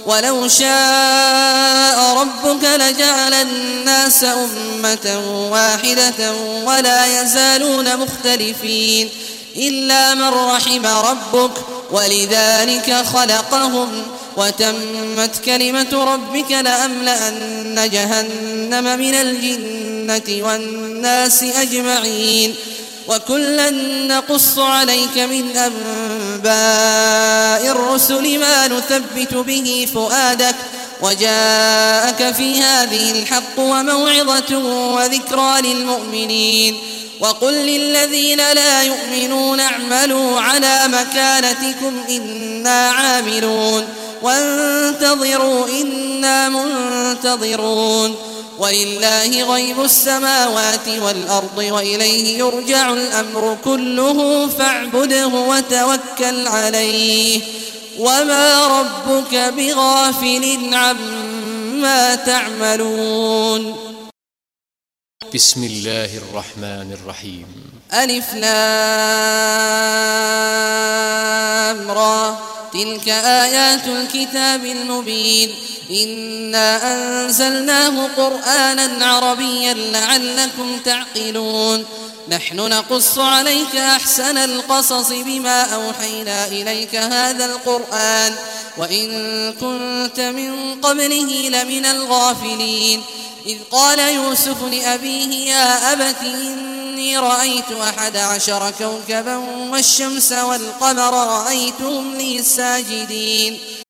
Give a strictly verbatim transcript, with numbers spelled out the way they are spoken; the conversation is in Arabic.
ولو شاء ربك لجعل الناس أمة واحدة ولا يزالون مختلفين إلا من رحم ربك ولذلك خلقهم وتمت كلمة ربك لأملأن جهنم من الجنة والناس أجمعين وكلا نقص عليك من أنباء الرسل ما نثبت به فؤادك وجاءك في هذه الحق وموعظة وذكرى للمؤمنين وقل للذين لا يؤمنون اعملوا على مكانتكم إنا عاملون وانتظروا إنا منتظرون ولله غيب السماوات والأرض وإليه يرجع الأمر كله فاعبده وتوكل عليه وما ربك بغافل عما تعملون. بسم الله الرحمن الرحيم. ألف لام را تلك آيات الكتاب المبين إنا أنزلناه قرآنا عربيا لعلكم تعقلون نحن نقص عليك أحسن القصص بما أوحينا إليك هذا القرآن وإن كنت من قبله لمن الغافلين إذ قال يوسف لأبيه يا أبت إني رأيت أحد عشر كوكبا والشمس والقمر رأيتهم لي ساجدين